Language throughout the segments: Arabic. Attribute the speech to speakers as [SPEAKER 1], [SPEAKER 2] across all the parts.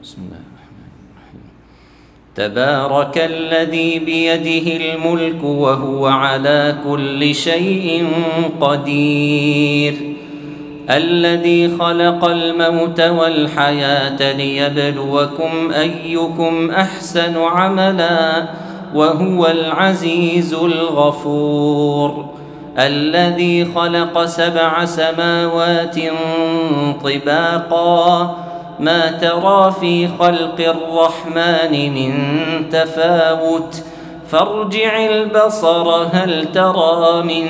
[SPEAKER 1] بسم الله الرحمن الرحيم. تبارك الذي بيده الملك وهو على كل شيء قدير، الذي خلق الموت والحياة ليبلوكم أيكم أحسن عملا وهو العزيز الغفور، الذي خلق 7 سماوات طباقا ما ترى في خلق الرحمن من تفاوت فارجع البصر هل ترى من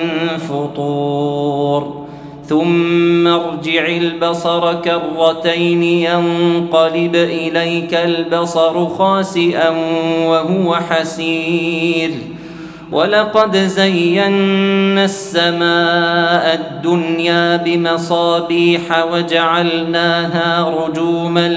[SPEAKER 1] فطور ثم ارجع البصر كرتين ينقلب إليك البصر خاسئا وهو حسير، ولقد زينا السماء الدنيا بمصابيح وجعلناها رجوما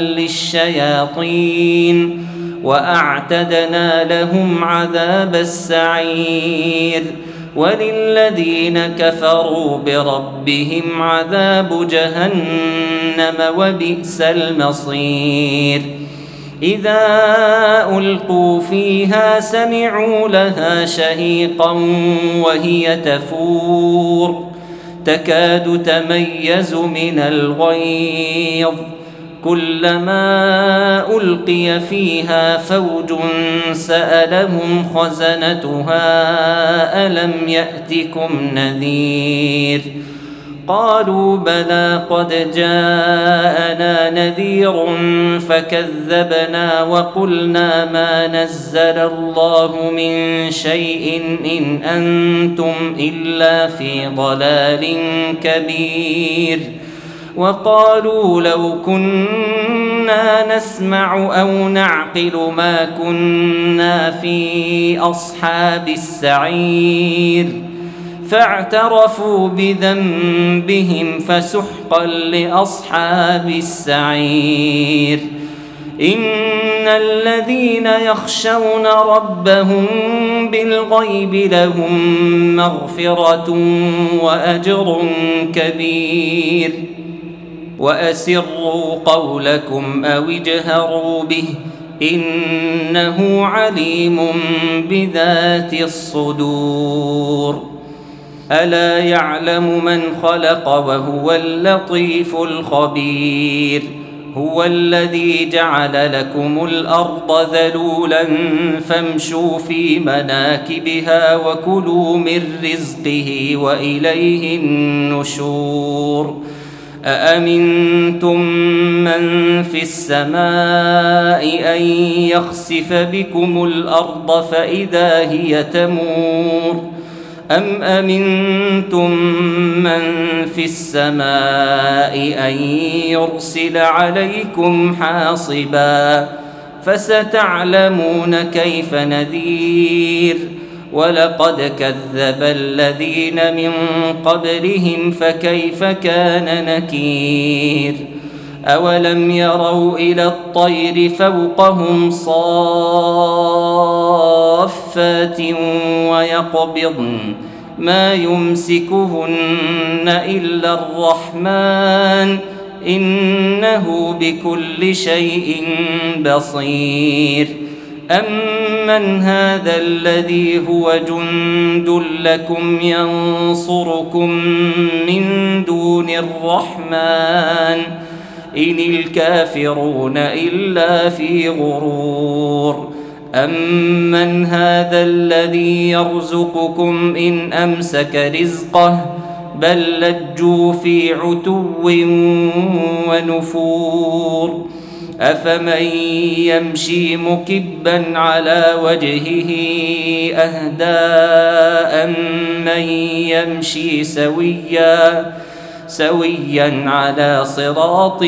[SPEAKER 1] للشياطين وأعتدنا لهم عذاب السعير، وللذين كفروا بربهم عذاب جهنم وبئس المصير. إذا ألقوا فيها سمعوا لها شهيقا وهي تفور تكاد تميز من الغيظ، كلما ألقي فيها فوج سألهم خزنتها ألم يأتكم نذير، قالوا بلى قد جاءنا نذير فكذبنا وقلنا ما نزل الله من شيء إن أنتم إلا في ضلال كبير، وقالوا لو كنا نسمع أو نعقل ما كنا في أصحاب السعير، فاعترفوا بذنبهم فسحقا لأصحاب السعير. إن الذين يخشون ربهم بالغيب لهم مغفرة وأجر كبير، وأسروا قولكم أو اجهروا به إنه عليم بذات الصدور. ألا يعلم من خلق وهو اللطيف الخبير، هو الذي جعل لكم الأرض ذلولا فامشوا في مناكبها وكلوا من رزقه وإليه النشور. أأمنتم من في السماء أن يخسف بكم الأرض فإذا هي تمور، أم أمنتم من في السماء أن يرسل عليكم حاصبا فستعلمون كيف نذير. ولقد كذب الذين من قبلهم فكيف كان نكير. أولم يروا إلى الطير فوقهم صافات ويقبضن ما يمسكهن إلا الرحمن إنه بكل شيء بصير. أمن هذا الذي هو جند لكم ينصركم من دون الرحمن إن الكافرون إلا في غرور. أمن هذا الذي يرزقكم إن أمسك رزقه بل لجوا في عتو ونفور. أفمن يمشي مكبا على وجهه أهدى أمن يمشي سويا على صراط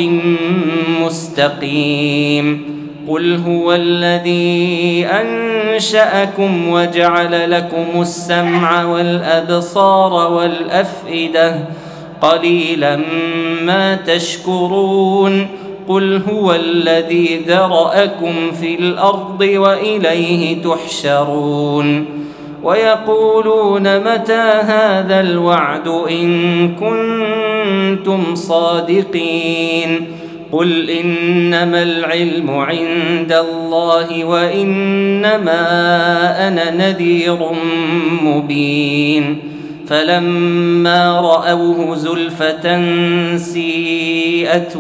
[SPEAKER 1] مستقيم. قل هو الذي أنشأكم وجعل لكم السمع والأبصار والأفئدة قليلا ما تشكرون. قل هو الذي ذرأكم في الأرض وإليه تحشرون. ويقولون متى هذا الوعد إن كنتم صادقين قل إنما العلم عند الله وإنما أنا نذير مبين فلما رأوه زلفة سيئت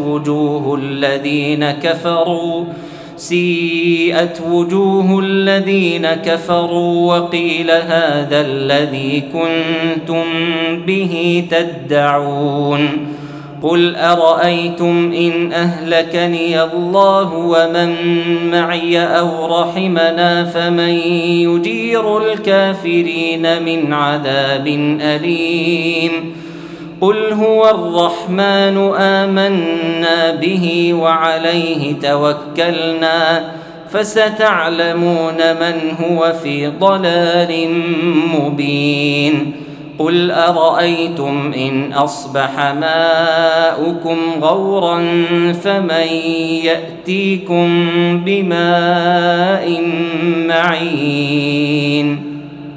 [SPEAKER 1] وجوه الذين كفروا وقيل هذا الذي كنتم به تدعون قل أرأيتم إن أهلكني الله ومن معي أو رحمنا فمن يجير الكافرين من عذاب أليم قل هو الرحمن آمنا به وعليه توكلنا فستعلمون من هو في ضلال مبين قل أرأيتم إن أصبح ماؤكم غورا فمن يأتيكم بماء معين